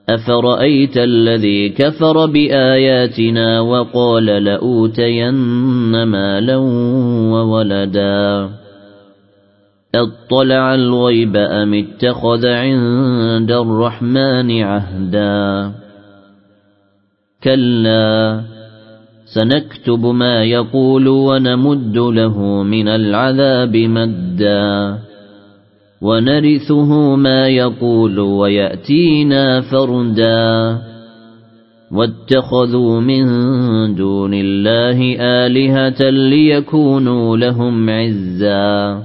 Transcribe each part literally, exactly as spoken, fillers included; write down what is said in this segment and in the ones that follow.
أفرأيت الذي كفر بآياتنا وقال لأوتين مالا وولدا اطلع الغيب أم اتخذ عند الرحمن عهدا كلا سنكتب ما يقول ونمد له من العذاب مدا ونرثه ما يقول ويأتينا فردا واتخذوا من دون الله آلهة ليكونوا لهم عزا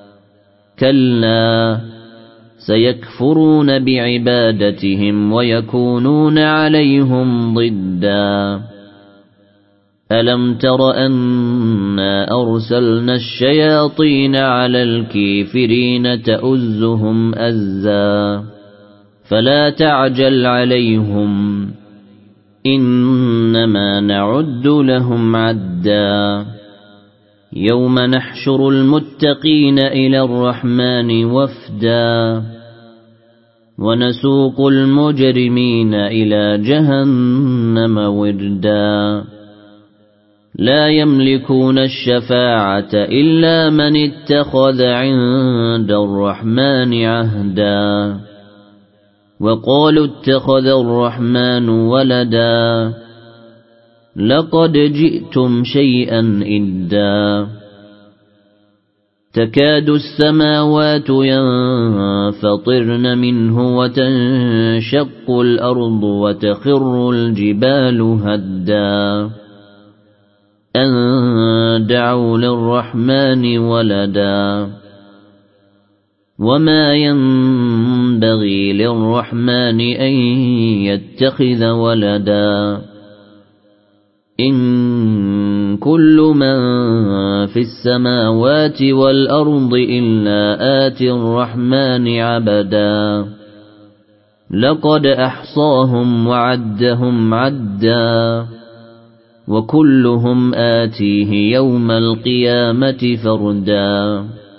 كلا سيكفرون بعبادتهم ويكونون عليهم ضدا ألم تر أنا أرسلنا الشياطين على الكافرين تؤزهم أزا فلا تعجل عليهم إنما نعد لهم عدا يوم نحشر المتقين إلى الرحمن وفدا ونسوق المجرمين إلى جهنم وردا لا يملكون الشفاعة إلا من اتخذ عند الرحمن عهدا وقالوا اتخذ الرحمن ولدا لقد جئتم شيئا إدا تكاد السماوات ينفطرن منه وتنشق الأرض وتخر الجبال هدا أن دعوا للرحمن ولدا وما ينبغي للرحمن أن يتخذ ولدا إن كل من في السماوات والأرض إلا آتي الرحمن عبدا لقد أحصاهم وعدهم عدا وكلهم آتيه يوم القيامة فردا